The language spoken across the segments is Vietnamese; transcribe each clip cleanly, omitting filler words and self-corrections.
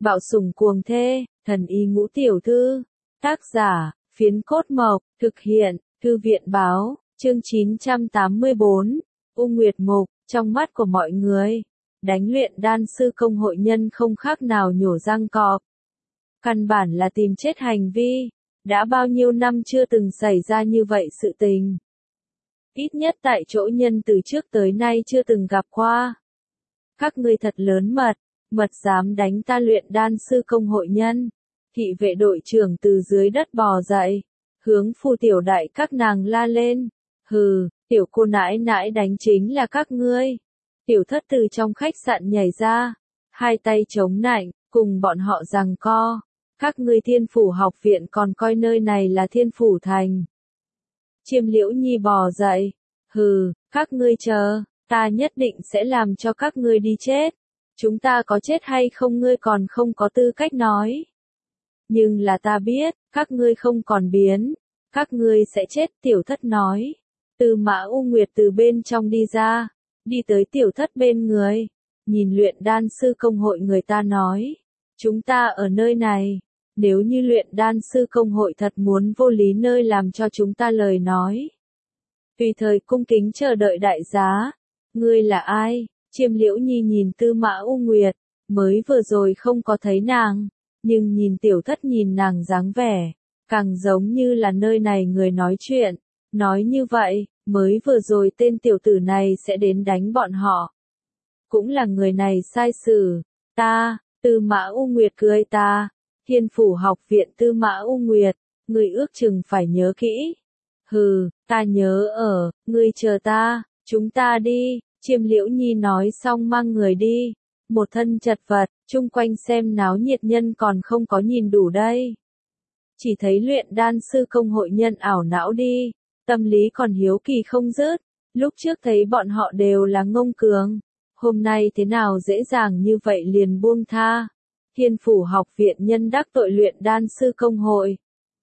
Bạo sủng cuồng thê, thần y ngũ tiểu thư. Tác giả, Phiến Cốt Mộc, thực hiện, Thư viện báo, chương 984, U Nguyệt Mục, trong mắt của mọi người. Đánh luyện đan sư công hội nhân không khác nào nhổ răng cọp. Căn bản là tìm chết hành vi, đã bao nhiêu năm chưa từng xảy ra như vậy sự tình. Ít nhất tại chỗ nhân từ trước tới nay chưa từng gặp qua. Các ngươi thật lớn mật dám đánh ta luyện đan sư công hội nhân. Thị vệ đội trưởng từ dưới đất bò dậy, hướng Phù tiểu đại các nàng la lên. Hừ, tiểu cô nãi nãi đánh chính là các ngươi. Tiểu thất từ trong khách sạn nhảy ra, hai tay chống nạnh, cùng bọn họ giằng co. Các ngươi Thiên Phủ học viện còn coi nơi này là Thiên Phủ thành. Chiêm Liễu Nhi bò dậy. Hừ, các ngươi chờ, ta nhất định sẽ làm cho các ngươi đi chết. Chúng ta có chết hay không ngươi còn không có tư cách nói. Nhưng là ta biết, các ngươi không còn biến. Các ngươi sẽ chết, tiểu thất nói. Tư Mã U Nguyệt từ bên trong đi ra, đi tới tiểu thất bên người. Nhìn luyện đan sư công hội người ta nói. Chúng ta ở nơi này. Nếu như luyện đan sư công hội thật muốn vô lý nơi làm cho chúng ta lời nói. Tùy thời cung kính chờ đợi đại giá. Ngươi là ai? Chiêm Liễu Nhi nhìn Tư Mã U Nguyệt, mới vừa rồi không có thấy nàng, nhưng nhìn tiểu thất nhìn nàng dáng vẻ, càng giống như là nơi này người nói chuyện. Nói như vậy, mới vừa rồi tên tiểu tử này sẽ đến đánh bọn họ. Cũng là người này sai xử. Ta, Tư Mã U Nguyệt cười ta. Thiên Phủ học viện Tư Mã U Nguyệt, ngươi ước chừng phải nhớ kỹ. Hừ, ta nhớ ở, ngươi chờ ta, chúng ta đi. Chiêm Liễu Nhi nói xong mang người đi. Một thân chật vật, chung quanh xem náo nhiệt nhân còn không có nhìn đủ đây. Chỉ thấy luyện đan sư công hội nhân ảo não đi, tâm lý còn hiếu kỳ không dứt. Lúc trước thấy bọn họ đều là ngông cường, hôm nay thế nào dễ dàng như vậy liền buông tha. Thiên Phủ học viện nhân đắc tội luyện đan sư công hội.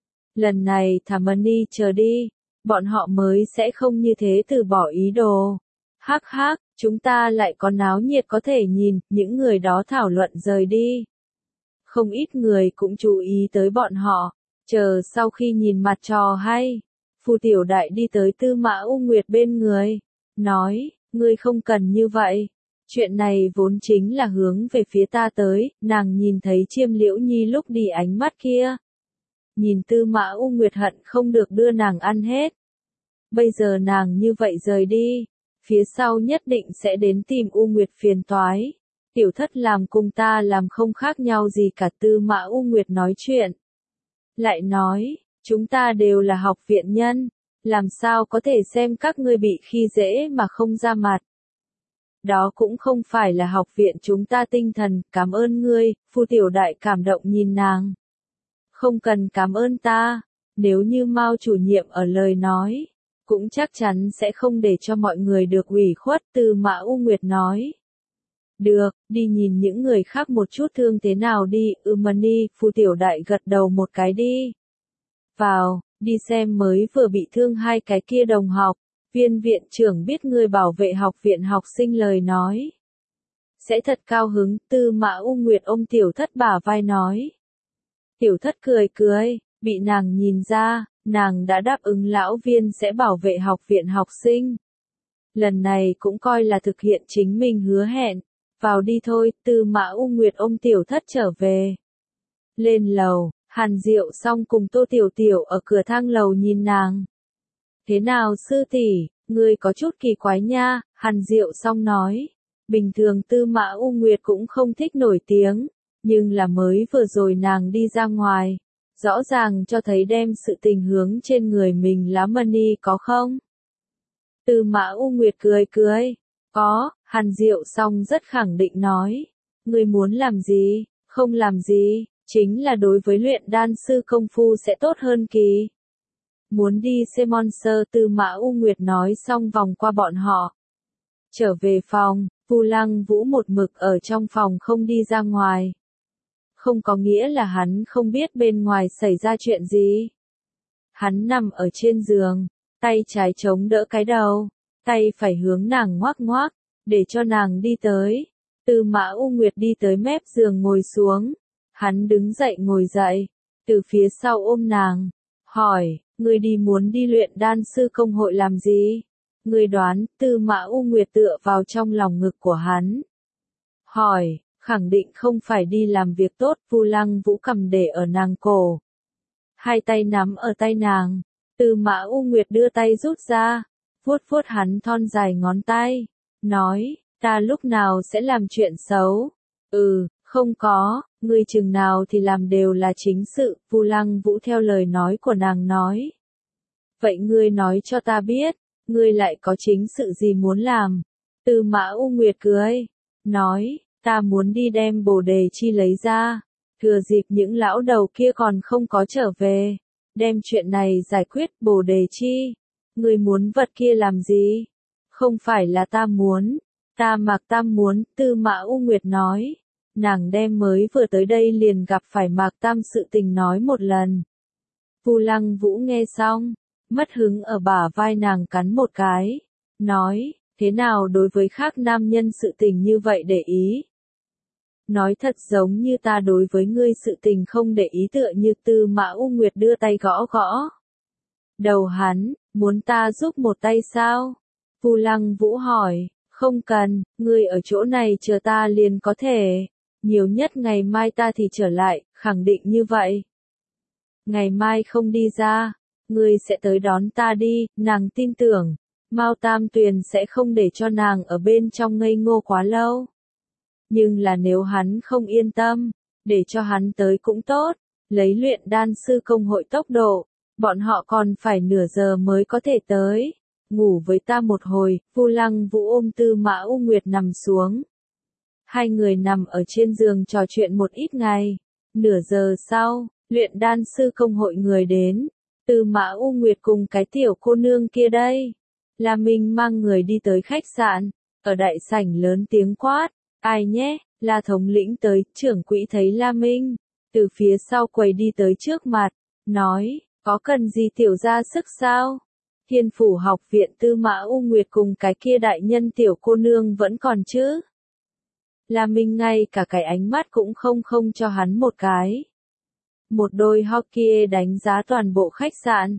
Lần này thả Mani chờ đi, bọn họ mới sẽ không như thế từ bỏ ý đồ. Hắc hắc, chúng ta lại có náo nhiệt có thể nhìn, những người đó thảo luận rời đi. Không ít người cũng chú ý tới bọn họ, chờ sau khi nhìn mặt trò hay. Phù tiểu đại đi tới Tư Mã U Nguyệt bên người, nói, ngươi không cần như vậy. Chuyện này vốn chính là hướng về phía ta tới, nàng nhìn thấy Chiêm Liễu Nhi lúc đi ánh mắt kia. Nhìn Tư Mã U Nguyệt hận không được đưa nàng ăn hết. Bây giờ nàng như vậy rời đi, phía sau nhất định sẽ đến tìm U Nguyệt phiền toái. Tiểu thất làm cùng ta làm không khác nhau gì cả. Tư Mã U Nguyệt nói chuyện. Lại nói, chúng ta đều là học viện nhân, làm sao có thể xem các ngươi bị khi dễ mà không ra mặt. Đó cũng không phải là học viện chúng ta tinh thần, cảm ơn ngươi. Phù tiểu đại cảm động nhìn nàng. Không cần cảm ơn ta, nếu như Mao chủ nhiệm ở lời nói, cũng chắc chắn sẽ không để cho mọi người được ủy khuất. Tư Mã U Nguyệt nói. Được, đi nhìn những người khác một chút thương thế nào đi. Mani, Phù tiểu đại gật đầu một cái đi. Vào, đi xem mới vừa bị thương hai cái kia đồng học. Viên viện trưởng biết ngươi bảo vệ học viện học sinh lời nói. Sẽ thật cao hứng. Tư Mã U Nguyệt ôm tiểu thất bả vai nói. Tiểu thất cười, bị nàng nhìn ra, nàng đã đáp ứng lão viên sẽ bảo vệ học viện học sinh. Lần này cũng coi là thực hiện chính mình hứa hẹn. Vào đi thôi. Tư Mã U Nguyệt ôm tiểu thất trở về. Lên lầu, Hàn Diệu Song cùng Tô Tiểu Tiểu ở cửa thang lầu nhìn nàng. Thế nào sư tỷ, ngươi có chút kỳ quái nha. Hàn Diệu Song nói. Bình thường Tư Mã U Nguyệt cũng không thích nổi tiếng, nhưng là mới vừa rồi nàng đi ra ngoài, rõ ràng cho thấy đem sự tình hướng trên người mình lá Mani có không? Tư Mã U Nguyệt cười. Có. Hàn Diệu Song rất khẳng định nói. Ngươi muốn làm gì? Không làm gì, chính là đối với luyện đan sư công phu sẽ tốt hơn kỳ. Muốn đi xem Monster. Tư Mã U Nguyệt nói xong vòng qua bọn họ. Trở về phòng, Vu Lăng Vũ một mực ở trong phòng không đi ra ngoài. Không có nghĩa là hắn không biết bên ngoài xảy ra chuyện gì. Hắn nằm ở trên giường, tay trái chống đỡ cái đầu, tay phải hướng nàng ngoắc ngoắc, để cho nàng đi tới. Tư Mã U Nguyệt đi tới mép giường ngồi xuống, Hắn đứng dậy ngồi dậy, từ phía sau ôm nàng, hỏi, ngươi muốn đi luyện đan sư công hội làm gì? Ngươi đoán, Tư Mã U Nguyệt tựa vào trong lòng ngực của hắn. Hỏi, khẳng định không phải đi làm việc tốt, Vu Lăng Vũ cầm để ở nàng cổ. Hai tay nắm ở tay nàng, Tư Mã U Nguyệt đưa tay rút ra, vuốt vuốt hắn thon dài ngón tay, nói, ta lúc nào sẽ làm chuyện xấu? Không có, ngươi chừng nào thì làm đều là chính sự, Vu Lăng Vũ theo lời nói của nàng nói. Vậy ngươi nói cho ta biết, ngươi lại có chính sự gì muốn làm? Tư Mã U Nguyệt cười, nói, ta muốn đi đem Bồ Đề Chi lấy ra, thừa dịp những lão đầu kia còn không có trở về, đem chuyện này giải quyết. Bồ Đề Chi, ngươi muốn vật kia làm gì? Không phải là ta muốn, Mạc Tam muốn, Tư Mã U Nguyệt nói. Nàng đem mới vừa tới đây liền gặp phải Mạc Tam sự tình nói một lần. Vu Lăng Vũ nghe xong, mất hứng ở bả vai nàng cắn một cái, nói, thế nào đối với khác nam nhân sự tình như vậy để ý? Nói thật giống như ta đối với ngươi sự tình không để ý, tựa như. Tư Mã U Nguyệt đưa tay gõ gõ đầu hắn, muốn ta giúp một tay sao? Vu Lăng Vũ hỏi, không cần, ngươi ở chỗ này chờ ta liền có thể. Nhiều nhất ngày mai ta thì trở lại, khẳng định như vậy. Ngày mai không đi ra, ngươi sẽ tới đón ta đi, nàng tin tưởng. Mao Tam Tuyền sẽ không để cho nàng ở bên trong ngây ngô quá lâu. Nhưng là nếu hắn không yên tâm, để cho hắn tới cũng tốt. Lấy luyện đan sư công hội tốc độ, bọn họ còn phải nửa giờ mới có thể tới. Ngủ với ta một hồi, Vu Lăng Vũ ôm Tư Mã U Nguyệt nằm xuống. Hai người nằm ở trên giường trò chuyện một ít ngày. Nửa giờ sau, luyện đan sư công hội người đến. Tư Mã U Nguyệt cùng cái tiểu cô nương kia đây. La Minh mang người đi tới khách sạn. Ở đại sảnh lớn tiếng quát. Ai nhé, La thống lĩnh tới. Trưởng quỹ thấy La Minh, từ phía sau quầy đi tới trước mặt. Nói, có cần gì tiểu ra sức sao? Thiên Phủ học viện Tư Mã U Nguyệt cùng cái kia đại nhân tiểu cô nương vẫn còn chứ? La Minh ngay cả cái ánh mắt cũng không cho hắn một cái. Một đôi hockey đánh giá toàn bộ khách sạn.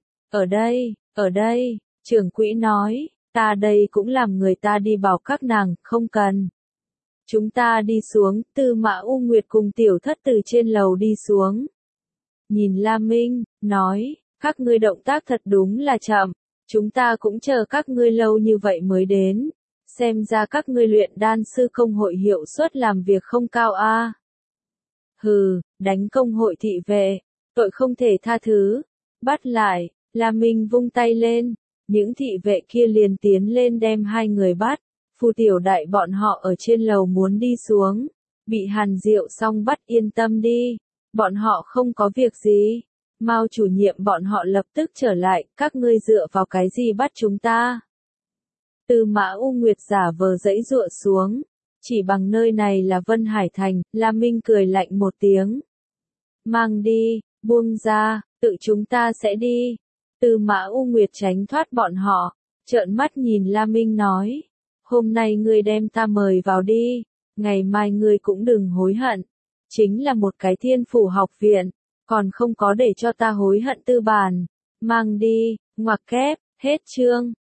Ở đây, trưởng quỹ nói, ta đây cũng làm người ta đi bảo các nàng, không cần. Chúng ta đi xuống. Tư Mã U Nguyệt cùng tiểu thất từ trên lầu đi xuống. Nhìn La Minh, nói, các ngươi động tác thật đúng là chậm, chúng ta cũng chờ các ngươi lâu như vậy mới đến. Xem ra các ngươi luyện đan sư công hội hiệu suất làm việc không cao a. Hừ, đánh công hội thị vệ, tội không thể tha thứ. Bắt lại, La Minh vung tay lên, những thị vệ kia liền tiến lên đem hai người bắt. Phù tiểu đại bọn họ ở trên lầu muốn đi xuống, bị Hàn Diệu xong bắt. Yên tâm đi, bọn họ không có việc gì. Mao chủ nhiệm bọn họ lập tức trở lại, các ngươi dựa vào cái gì bắt chúng ta? Tư Mã U Nguyệt giả vờ giãy giụa xuống, chỉ bằng nơi này là Vân Hải Thành. La Minh cười lạnh một tiếng. Mang đi, buông ra, tự chúng ta sẽ đi. Tư Mã U Nguyệt tránh thoát bọn họ, trợn mắt nhìn La Minh nói, hôm nay ngươi đem ta mời vào đi, ngày mai ngươi cũng đừng hối hận. Chính là một cái Thiên Phủ học viện, còn không có để cho ta hối hận tư bản. Mang đi, ngoặc kép, hết chương.